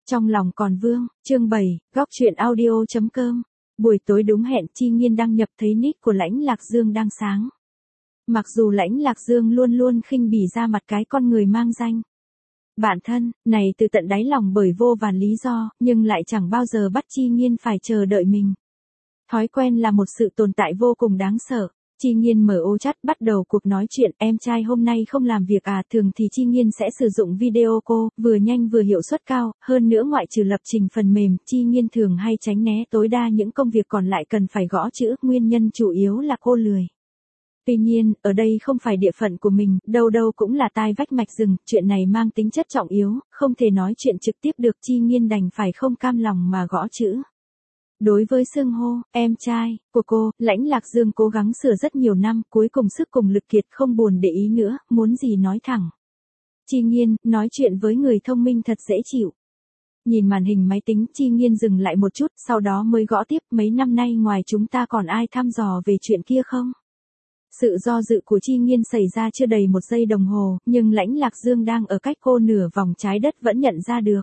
Trong lòng còn vương, chương 7, góc truyện audio.com. Buổi tối đúng hẹn Chi Nghiên đăng nhập thấy nick của Lãnh Lạc Dương đang sáng. Mặc dù Lãnh Lạc Dương luôn luôn khinh bỉ ra mặt cái con người mang danh bạn thân, này từ tận đáy lòng bởi vô vàn lý do, nhưng lại chẳng bao giờ bắt Chi Nghiên phải chờ đợi mình. Thói quen là một sự tồn tại vô cùng đáng sợ. Chi Nghiên mở ô chat bắt đầu cuộc nói chuyện, em trai hôm nay không làm việc à? Thường thì Chi Nghiên sẽ sử dụng video call, vừa nhanh vừa hiệu suất cao, hơn nữa ngoại trừ lập trình phần mềm, Chi Nghiên thường hay tránh né tối đa những công việc còn lại cần phải gõ chữ, nguyên nhân chủ yếu là cô lười. Tuy nhiên, ở đây không phải địa phận của mình, đâu đâu cũng là tai vách mạch rừng, chuyện này mang tính chất trọng yếu, không thể nói chuyện trực tiếp được, Chi Nghiên đành phải không cam lòng mà gõ chữ. Đối với xưng hô, em trai, của cô, Lãnh Lạc Dương cố gắng sửa rất nhiều năm, cuối cùng sức cùng lực kiệt không buồn để ý nữa, muốn gì nói thẳng. Chi Nghiên, nói chuyện với người thông minh thật dễ chịu. Nhìn màn hình máy tính, Chi Nghiên dừng lại một chút, sau đó mới gõ tiếp, mấy năm nay ngoài chúng ta còn ai thăm dò về chuyện kia không? Sự do dự của Chi Nghiên xảy ra chưa đầy một giây đồng hồ, nhưng Lãnh Lạc Dương đang ở cách cô nửa vòng trái đất vẫn nhận ra được.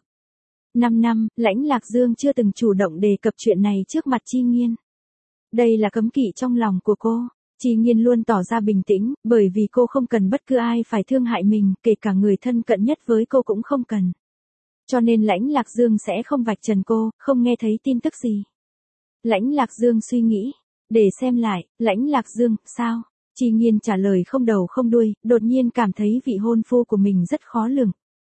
5 năm, Lãnh Lạc Dương chưa từng chủ động đề cập chuyện này trước mặt Chi Nghiên. Đây là cấm kỵ trong lòng của cô. Chi Nghiên luôn tỏ ra bình tĩnh, bởi vì cô không cần bất cứ ai phải thương hại mình, kể cả người thân cận nhất với cô cũng không cần. Cho nên Lãnh Lạc Dương sẽ không vạch trần cô, không nghe thấy tin tức gì. Lãnh Lạc Dương suy nghĩ, để xem lại, Lãnh Lạc Dương, sao? Chi Nghiên trả lời không đầu không đuôi, đột nhiên cảm thấy vị hôn phu của mình rất khó lường.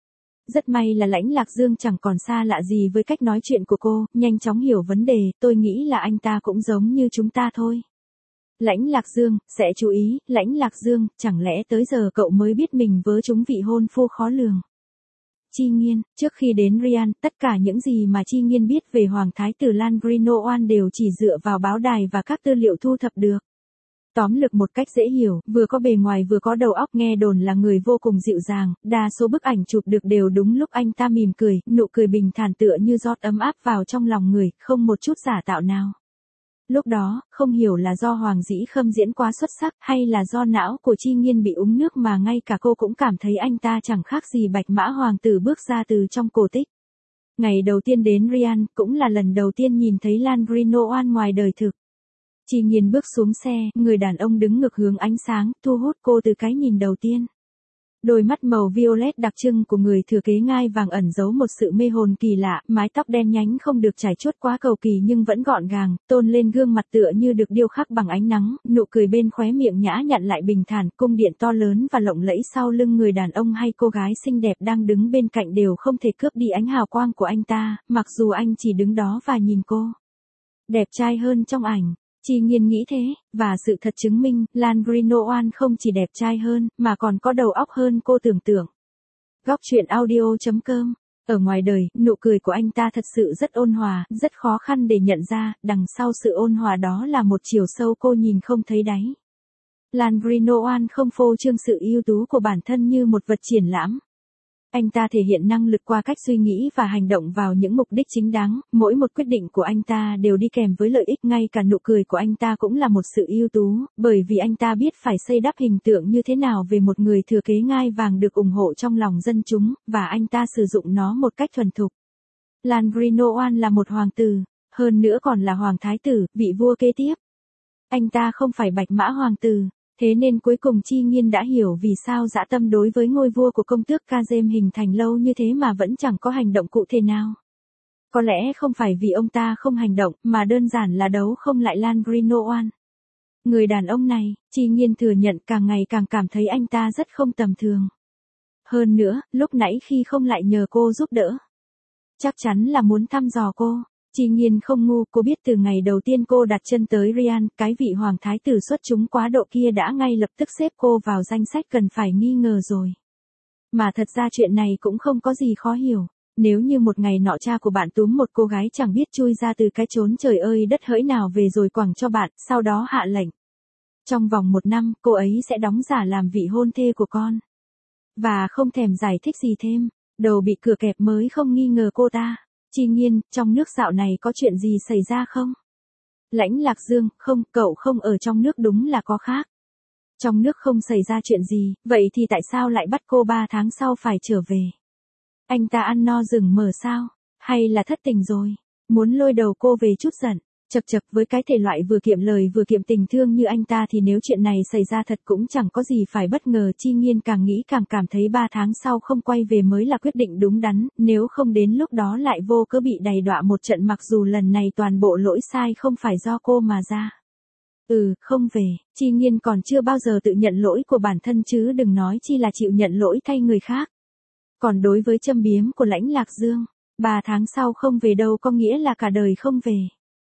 Rất may là Lãnh Lạc Dương chẳng còn xa lạ gì với cách nói chuyện của cô, nhanh chóng hiểu vấn đề, tôi nghĩ là anh ta cũng giống như chúng ta thôi. Lãnh Lạc Dương, sẽ chú ý, Lãnh Lạc Dương, chẳng lẽ tới giờ cậu mới biết mình vớ trúng vị hôn phu khó lường. Chi Nghiên, trước khi đến Ryan, tất cả những gì mà Chi Nghiên biết về Hoàng Thái tử Langrinoan đều chỉ dựa vào báo đài và các tư liệu thu thập được. Tóm lược một cách dễ hiểu, vừa có bề ngoài vừa có đầu óc, nghe đồn là người vô cùng dịu dàng, đa số bức ảnh chụp được đều đúng lúc anh ta mỉm cười, nụ cười bình thản tựa như giọt ấm áp vào trong lòng người, không một chút giả tạo nào. Lúc đó, không hiểu là do Hoàng Dĩ Khâm diễn quá xuất sắc hay là do não của Chi Nghiên bị uống nước mà ngay cả cô cũng cảm thấy anh ta chẳng khác gì Bạch Mã Hoàng tử bước ra từ trong cổ tích. Ngày đầu tiên đến Ryan, cũng là lần đầu tiên nhìn thấy Langrinoan ngoài đời thực. Chi Nghiên bước xuống xe, người đàn ông đứng ngược hướng ánh sáng, thu hút cô từ cái nhìn đầu tiên. Đôi mắt màu violet đặc trưng của người thừa kế ngai vàng ẩn giấu một sự mê hồn kỳ lạ, mái tóc đen nhánh không được chải chuốt quá cầu kỳ nhưng vẫn gọn gàng, tôn lên gương mặt tựa như được điêu khắc bằng ánh nắng, nụ cười bên khóe miệng nhã nhặn lại bình thản, cung điện to lớn và lộng lẫy sau lưng người đàn ông hay cô gái xinh đẹp đang đứng bên cạnh đều không thể cướp đi ánh hào quang của anh ta, mặc dù anh chỉ đứng đó và nhìn cô. Đẹp trai hơn trong ảnh. Chi Nghiên nghĩ thế, và sự thật chứng minh, Langrinoan không chỉ đẹp trai hơn, mà còn có đầu óc hơn cô tưởng tượng. Góc truyện audio.com. Ở ngoài đời, nụ cười của anh ta thật sự rất ôn hòa, rất khó khăn để nhận ra, đằng sau sự ôn hòa đó là một chiều sâu cô nhìn không thấy đáy. Langrinoan không phô trương sự ưu tú của bản thân như một vật triển lãm. Anh ta thể hiện năng lực qua cách suy nghĩ và hành động vào những mục đích chính đáng, mỗi một quyết định của anh ta đều đi kèm với lợi ích, ngay cả nụ cười của anh ta cũng là một sự ưu tú, bởi vì anh ta biết phải xây đắp hình tượng như thế nào về một người thừa kế ngai vàng được ủng hộ trong lòng dân chúng, và anh ta sử dụng nó một cách thuần thục. Langrinoan là một hoàng tử, hơn nữa còn là hoàng thái tử, vị vua kế tiếp. Anh ta không phải Bạch Mã Hoàng tử. Thế nên cuối cùng Chi Nghiên đã hiểu vì sao dã tâm đối với ngôi vua của công tước Kazem hình thành lâu như thế mà vẫn chẳng có hành động cụ thể nào. Có lẽ không phải vì ông ta không hành động, mà đơn giản là đấu không lại Langrinoan. Người đàn ông này, Chi Nghiên thừa nhận càng ngày càng cảm thấy anh ta rất không tầm thường. Hơn nữa, lúc nãy khi không lại nhờ cô giúp đỡ. Chắc chắn là muốn thăm dò cô. Chi Nghiên không ngu, cô biết từ ngày đầu tiên cô đặt chân tới Ryan, cái vị hoàng thái tử xuất chúng quá độ kia đã ngay lập tức xếp cô vào danh sách cần phải nghi ngờ rồi. Mà thật ra chuyện này cũng không có gì khó hiểu. Nếu như một ngày nọ cha của bạn túm một cô gái chẳng biết chui ra từ cái chốn trời ơi đất hỡi nào về rồi quẳng cho bạn, sau đó hạ lệnh. Trong vòng 1 năm, cô ấy sẽ đóng giả làm vị hôn thê của con. Và không thèm giải thích gì thêm, đầu bị cửa kẹp mới không nghi ngờ cô ta. Chi Nghiên, trong nước dạo này có chuyện gì xảy ra không? Lãnh Lạc Dương, không, cậu không ở trong nước đúng là có khác. Trong nước không xảy ra chuyện gì, vậy thì tại sao lại bắt cô 3 tháng sau phải trở về? Anh ta ăn no rừng mờ sao? Hay là thất tình rồi? Muốn lôi đầu cô về chút giận. Chật chật, với cái thể loại vừa kiệm lời vừa kiệm tình thương như anh ta thì nếu chuyện này xảy ra thật cũng chẳng có gì phải bất ngờ. Chi Nghiên càng nghĩ càng cảm thấy 3 tháng sau không quay về mới là quyết định đúng đắn, nếu không đến lúc đó lại vô cớ bị đầy đọa một trận, mặc dù lần này toàn bộ lỗi sai không phải do cô mà ra. Không về, Chi Nghiên còn chưa bao giờ tự nhận lỗi của bản thân chứ đừng nói chi là chịu nhận lỗi thay người khác. Còn đối với châm biếm của Lãnh Lạc Dương, 3 tháng sau không về đâu có nghĩa là cả đời không về.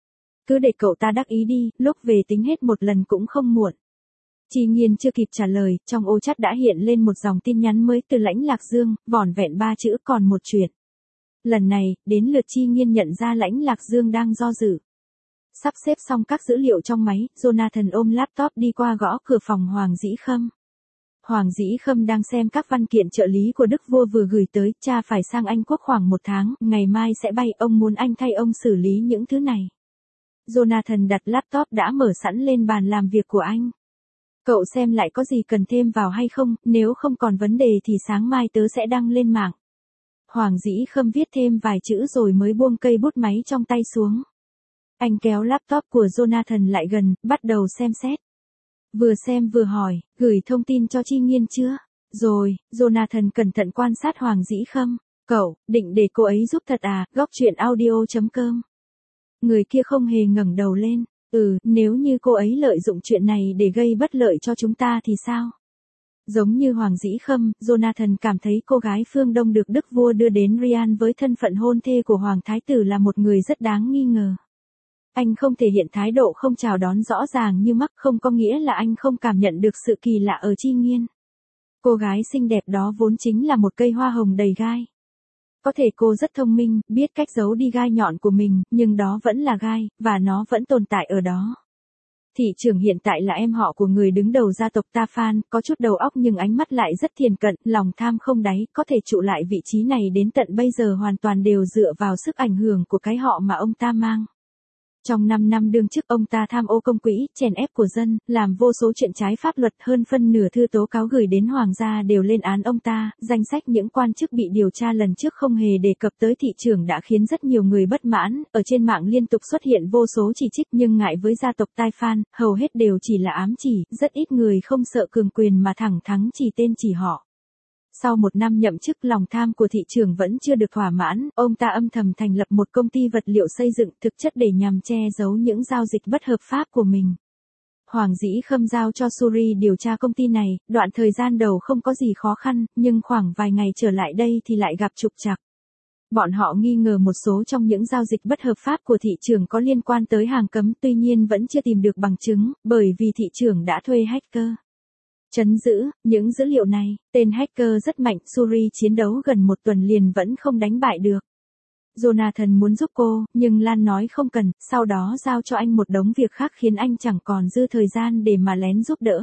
Cứ để cậu ta đắc ý đi, lúc về tính hết một lần cũng không muộn. Chi Nghiên chưa kịp trả lời, trong ô chat đã hiện lên một dòng tin nhắn mới từ Lãnh Lạc Dương, vỏn vẹn 3 chữ còn một chuyện. Lần này, đến lượt Chi Nghiên nhận ra Lãnh Lạc Dương đang do dự. Sắp xếp xong các dữ liệu trong máy, Jonathan ôm laptop đi qua gõ cửa phòng Hoàng Dĩ Khâm. Hoàng Dĩ Khâm đang xem các văn kiện trợ lý của Đức Vua vừa gửi tới, cha phải sang Anh Quốc khoảng 1 tháng, ngày mai sẽ bay, ông muốn anh thay ông xử lý những thứ này. Jonathan đặt laptop đã mở sẵn lên bàn làm việc của anh. Cậu xem lại có gì cần thêm vào hay không, nếu không còn vấn đề thì sáng mai tớ sẽ đăng lên mạng. Hoàng Dĩ Khâm viết thêm vài chữ rồi mới buông cây bút máy trong tay xuống. Anh kéo laptop của Jonathan lại gần, bắt đầu xem xét. Vừa xem vừa hỏi, gửi thông tin cho Chi Nghiên chưa? Rồi, Jonathan cẩn thận quan sát Hoàng Dĩ Khâm. Cậu, định để cô ấy giúp thật à? Góc truyện audio.com. Người kia không hề ngẩng đầu lên. Nếu như cô ấy lợi dụng chuyện này để gây bất lợi cho chúng ta thì sao? Giống như Hoàng Dĩ Khâm, Jonathan cảm thấy cô gái phương Đông được Đức Vua đưa đến Riyadh với thân phận hôn thê của Hoàng Thái tử là một người rất đáng nghi ngờ. Anh không thể hiện thái độ không chào đón rõ ràng như mắc, không có nghĩa là anh không cảm nhận được sự kỳ lạ ở Chi Nghiên. Cô gái xinh đẹp đó vốn chính là một cây hoa hồng đầy gai. Có thể cô rất thông minh, biết cách giấu đi gai nhọn của mình, nhưng đó vẫn là gai, và nó vẫn tồn tại ở đó. Thị trưởng hiện tại là em họ của người đứng đầu gia tộc Ta Phan, có chút đầu óc nhưng ánh mắt lại rất thiền cận, lòng tham không đáy, có thể trụ lại vị trí này đến tận bây giờ hoàn toàn đều dựa vào sức ảnh hưởng của cái họ mà ông ta mang. Trong 5 năm đương chức, ông ta tham ô công quỹ, chèn ép của dân, làm vô số chuyện trái pháp luật, hơn phân nửa thư tố cáo gửi đến hoàng gia đều lên án ông ta. Danh sách những quan chức bị điều tra lần trước không hề đề cập tới thị trưởng đã khiến rất nhiều người bất mãn, ở trên mạng liên tục xuất hiện vô số chỉ trích, nhưng ngại với gia tộc Tai Phan, hầu hết đều chỉ là ám chỉ, rất ít người không sợ cường quyền mà thẳng thắn chỉ tên chỉ họ. Sau 1 năm nhậm chức, lòng tham của thị trưởng vẫn chưa được thỏa mãn, ông ta âm thầm thành lập một công ty vật liệu xây dựng, thực chất để nhằm che giấu những giao dịch bất hợp pháp của mình. Hoàng Dĩ Khâm giao cho Suri điều tra công ty này, đoạn thời gian đầu không có gì khó khăn, nhưng khoảng vài ngày trở lại đây thì lại gặp trục trặc. Bọn họ nghi ngờ một số trong những giao dịch bất hợp pháp của thị trưởng có liên quan tới hàng cấm, tuy nhiên vẫn chưa tìm được bằng chứng, bởi vì thị trưởng đã thuê hacker trấn giữ những dữ liệu này. Tên hacker rất mạnh, Suri chiến đấu gần 1 tuần liền vẫn không đánh bại được. Jonathan muốn giúp cô, nhưng Lan nói không cần, sau đó giao cho anh một đống việc khác khiến anh chẳng còn dư thời gian để mà lén giúp đỡ.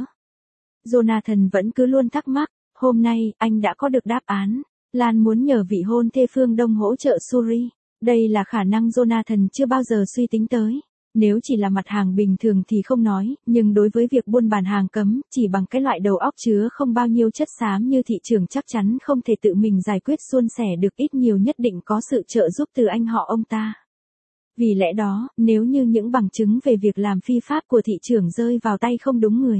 Jonathan vẫn cứ luôn thắc mắc, hôm nay, anh đã có được đáp án. Lan muốn nhờ vị hôn thê phương Đông hỗ trợ Suri. Đây là khả năng Jonathan chưa bao giờ suy tính tới. Nếu chỉ là mặt hàng bình thường thì không nói, nhưng đối với việc buôn bán hàng cấm, chỉ bằng cái loại đầu óc chứa không bao nhiêu chất xám như thị trưởng chắc chắn không thể tự mình giải quyết suôn sẻ được, ít nhiều nhất định có sự trợ giúp từ anh họ ông ta. Vì lẽ đó, nếu như những bằng chứng về việc làm phi pháp của thị trưởng rơi vào tay không đúng người,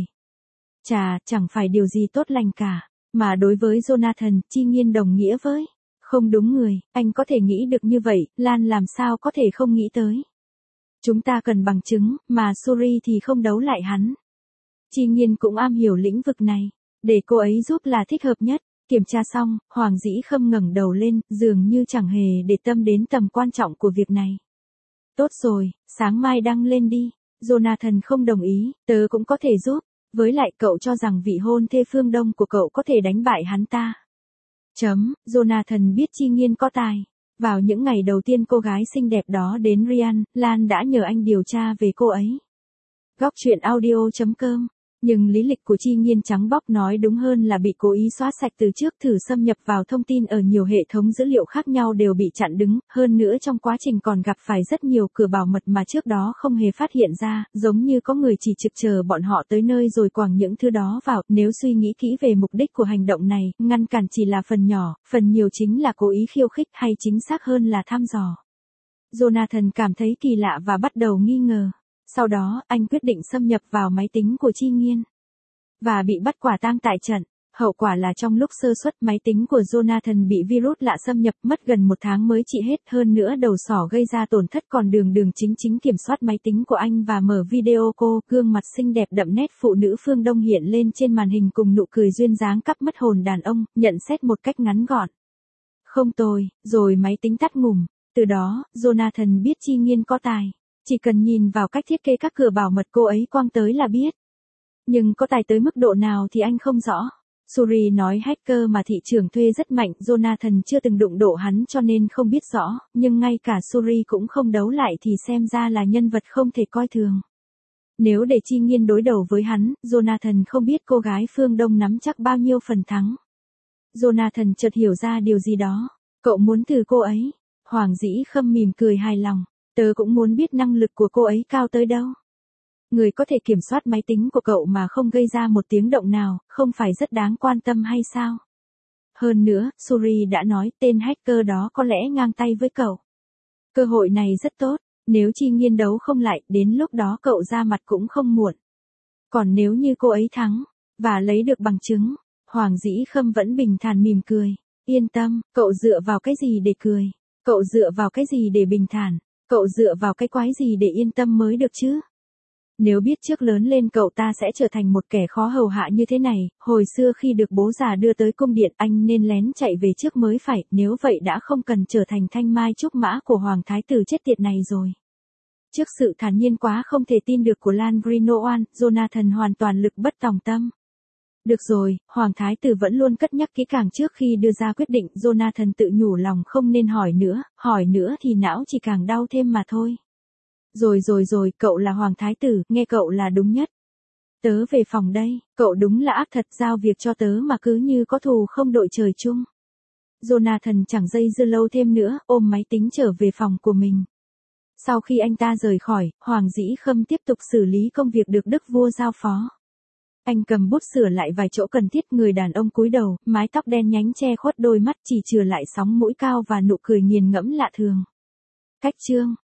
chẳng phải điều gì tốt lành cả, mà đối với Jonathan, Chi Nghiên đồng nghĩa với không đúng người, anh có thể nghĩ được như vậy, Lan làm sao có thể không nghĩ tới. Chúng ta cần bằng chứng, mà Suri thì không đấu lại hắn. Chi Nghiên cũng am hiểu lĩnh vực này, để cô ấy giúp là thích hợp nhất. Kiểm tra xong, Hoàng Dĩ Khâm ngẩng đầu lên, dường như chẳng hề để tâm đến tầm quan trọng của việc này. Tốt rồi, sáng mai đăng lên đi. Jonathan không đồng ý, tớ cũng có thể giúp. Với lại cậu cho rằng vị hôn thê phương Đông của cậu có thể đánh bại hắn ta. Jonathan biết Chi Nghiên có tài. Vào những ngày đầu tiên cô gái xinh đẹp đó đến Riyadh, Lan đã nhờ anh điều tra về cô ấy. Góc truyện audio.com Nhưng lý lịch của Chi Nghiên trắng bóc, nói đúng hơn là bị cố ý xóa sạch từ trước, thử xâm nhập vào thông tin ở nhiều hệ thống dữ liệu khác nhau đều bị chặn đứng, hơn nữa trong quá trình còn gặp phải rất nhiều cửa bảo mật mà trước đó không hề phát hiện ra, giống như có người chỉ trực chờ bọn họ tới nơi rồi quẳng những thứ đó vào. Nếu suy nghĩ kỹ về mục đích của hành động này, ngăn cản chỉ là phần nhỏ, phần nhiều chính là cố ý khiêu khích, hay chính xác hơn là thăm dò. Jonathan cảm thấy kỳ lạ và bắt đầu nghi ngờ. Sau đó, anh quyết định xâm nhập vào máy tính của Chi Nghiên. Và bị bắt quả tang tại trận. Hậu quả là trong lúc sơ suất, máy tính của Jonathan bị virus lạ xâm nhập, mất gần 1 tháng mới trị hết, hơn nữa đầu sỏ gây ra tổn thất, còn đường chính kiểm soát máy tính của anh và mở video cô, gương mặt xinh đẹp đậm nét phụ nữ phương Đông hiện lên trên màn hình cùng nụ cười duyên dáng cắp mất hồn đàn ông, nhận xét một cách ngắn gọn. Không tồi, rồi máy tính tắt ngủm. Từ đó, Jonathan biết Chi Nghiên có tài. Chỉ cần nhìn vào cách thiết kế các cửa bảo mật cô ấy quăng tới là biết. Nhưng có tài tới mức độ nào thì anh không rõ. Suri nói hacker mà thị trường thuê rất mạnh, Jonathan chưa từng đụng độ hắn cho nên không biết rõ, nhưng ngay cả Suri cũng không đấu lại thì xem ra là nhân vật không thể coi thường. Nếu để Chi Nghiên đối đầu với hắn, Jonathan không biết cô gái phương Đông nắm chắc bao nhiêu phần thắng. Jonathan chợt hiểu ra điều gì đó. Cậu muốn thử cô ấy. Hoàng Dĩ Khâm mỉm cười hài lòng. Tớ cũng muốn biết năng lực của cô ấy cao tới đâu. Người có thể kiểm soát máy tính của cậu mà không gây ra một tiếng động nào, không phải rất đáng quan tâm hay sao? Hơn nữa, Suri đã nói tên hacker đó có lẽ ngang tay với cậu. Cơ hội này rất tốt, nếu Chi Nghiên đấu không lại, đến lúc đó cậu ra mặt cũng không muộn. Còn nếu như cô ấy thắng, và lấy được bằng chứng, Hoàng Dĩ Khâm vẫn bình thản mỉm cười. Yên tâm, cậu dựa vào cái gì để cười? Cậu dựa vào cái gì để bình thản? Cậu dựa vào cái quái gì để yên tâm mới được chứ? Nếu biết trước lớn lên cậu ta sẽ trở thành một kẻ khó hầu hạ như thế này, hồi xưa khi được bố già đưa tới cung điện anh nên lén chạy về trước mới phải, nếu vậy đã không cần trở thành thanh mai trúc mã của hoàng thái tử chết tiệt này rồi. Trước sự thản nhiên quá không thể tin được của Lan Greenoan, Jonathan hoàn toàn lực bất tòng tâm. Được rồi, hoàng thái tử vẫn luôn cất nhắc kỹ càng trước khi đưa ra quyết định, Jonathan tự nhủ lòng không nên hỏi nữa thì não chỉ càng đau thêm mà thôi. Rồi, cậu là hoàng thái tử, nghe cậu là đúng nhất. Tớ về phòng đây, cậu đúng là ác thật, giao việc cho tớ mà cứ như có thù không đội trời chung. Jonathan chẳng dây dưa lâu thêm nữa, ôm máy tính trở về phòng của mình. Sau khi anh ta rời khỏi, Hoàng Dĩ Khâm tiếp tục xử lý công việc được Đức vua giao phó. Anh cầm bút sửa lại vài chỗ cần thiết, người đàn ông cúi đầu, mái tóc đen nhánh che khuất đôi mắt, chỉ chừa lại sóng mũi cao và nụ cười nghiền ngẫm lạ thường. Cách chương